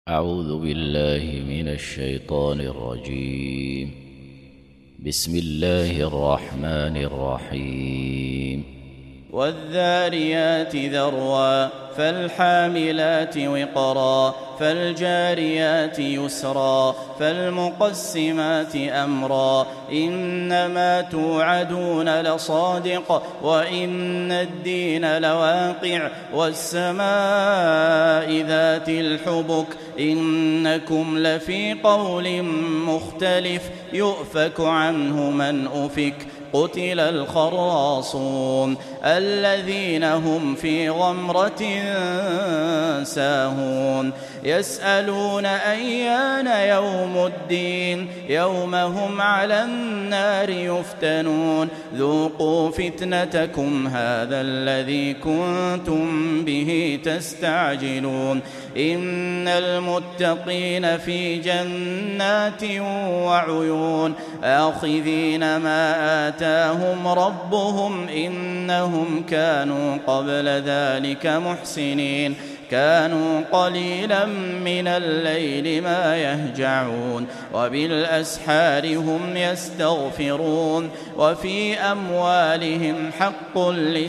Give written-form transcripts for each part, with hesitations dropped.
أعوذ بالله من الشيطان الرجيم. بسم الله الرحمن الرحيم. والذاريات ذروا فالحاملات وقرا فالجاريات يسرا فالمقسمات أمرا إنما توعدون لصادق وإن الدين لواقع والسماء ذات الحبك إنكم لفي قول مختلف يؤفك عنه من أفك قتل الخراصون الذين هم في غمرة ساهون يسألون أيان يوم الدين يوم هم على النار يفتنون ذوقوا فتنتكم هذا الذي كنتم به تستعجلون إن المتقين في جنات وعيون آخذين ما آتاهم ربهم إنهم كانوا قبل ذلك محسنين كانوا قليلا من الليل ما يهجعون وبالأسحار هم يستغفرون وفي أموالهم حق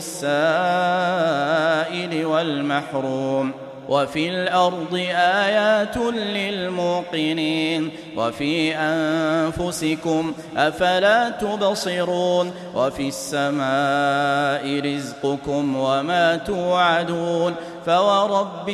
للسائل والمحروم وفي الأرض آيات للموقنين وفي أنفسكم أفلا تبصرون وفي السماء رزقكم وما توعدون فورب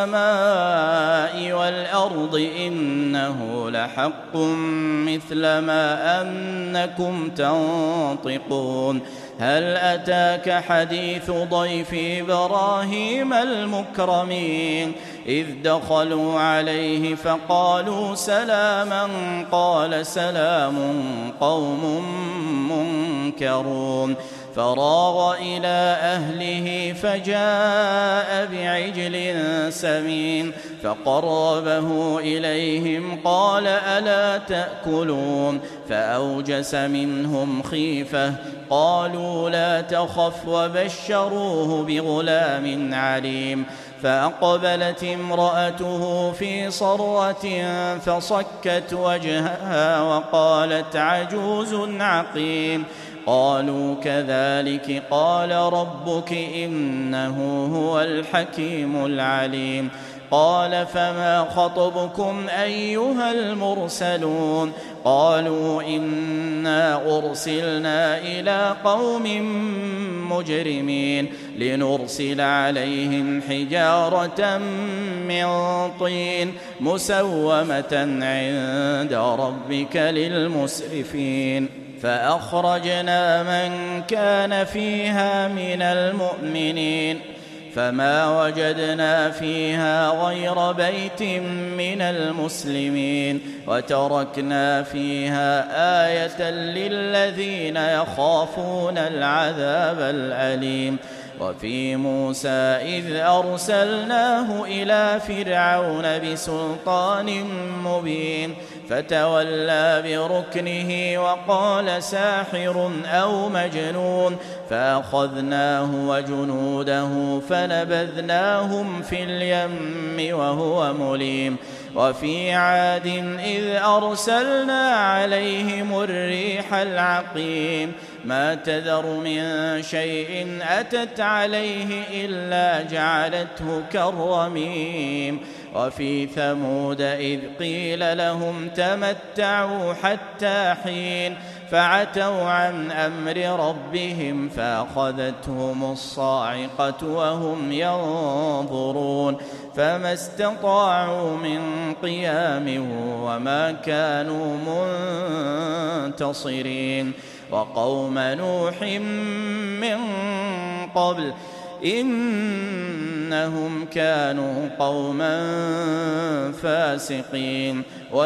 السماء والأرض إنه لحق مثل ما أنكم تنطقون هل أتاك حديث ضيف إبراهيم المكرمين إذ دخلوا عليه فقالوا سلاما قال سلام قوم منكرون فراغ إلى أهله فجاء بعجل سمين فقربه إليهم قال ألا تأكلون فأوجس منهم خيفة قالوا لا تخف وبشروه بغلام عليم فأقبلت امرأته في صرة فصكت وجهها وقالت عجوز عقيم قالوا كذلك قال ربك إنه هو الحكيم العليم قال فما خطبكم أيها المرسلون قالوا إنا أرسلنا إلى قوم مجرمين لنرسل عليهم حجارة من طين مسومة عند ربك للمسرفين فأخرجنا من كان فيها من المؤمنين فما وجدنا فيها غير بيت من المسلمين وتركنا فيها آية للذين يخافون العذاب الأليم وفي موسى إذ أرسلناه إلى فرعون بسلطان مبين فتولى بركنه وقال ساحر أو مجنون فأخذناه وجنوده فنبذناهم في اليم وهو مليم وفي عاد إذ أرسلنا عليهم الريح العقيم ما تذر من شيء أتت عليه إلا جعلته كالرميم وفي ثمود إذ قيل لهم تمتعوا حتى حين فعتوا عن أمر ربهم فأخذتهم الصاعقة وهم ينظرون فما استطاعوا من قيام وما كانوا منتصرين وقوم نوح من قبل إنهم كانوا قوما فاسقين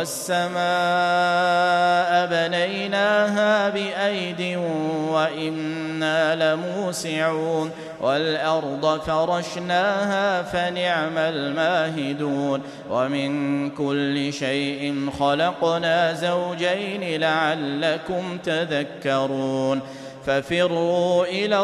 والسماء بنيناها بأيد وإنا لموسعون والأرض فرشناها فنعم الماهدون ومن كل شيء خلقنا زوجين لعلكم تذكرون ففروا إلى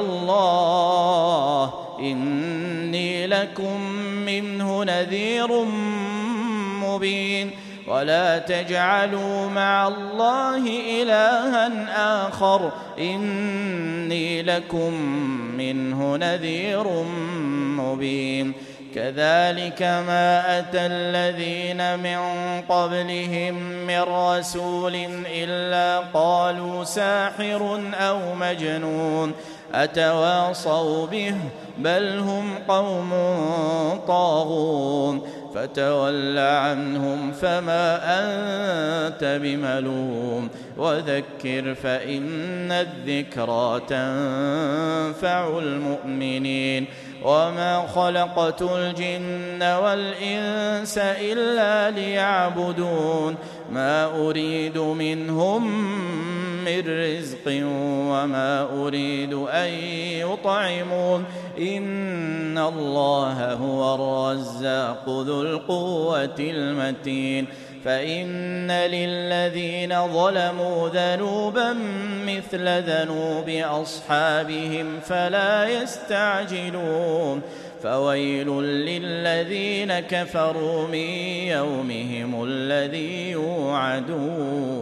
الله إني لكم منه نذير مبين ولا تجعلوا مع الله إلها آخر إني لكم منه نذير مبين كذلك ما أتى الذين من قبلهم من رسول إلا قالوا ساحر أو مجنون أتواصوا به بل هم قوم طاغون فتول عنهم فما أنت بملوم وذكر فإن الذكرى تنفع المؤمنين وما خلقت الجن والإنس إلا ليعبدون ما أريد منهم من رزق وما أريد أن يطعمون إن الله هو الرزاق ذو القوة المتين فإن للذين ظلموا ذنوبا مثل ذنوب أصحابهم فلا يستعجلون فويل للذين كفروا من يومهم الذي يوعدون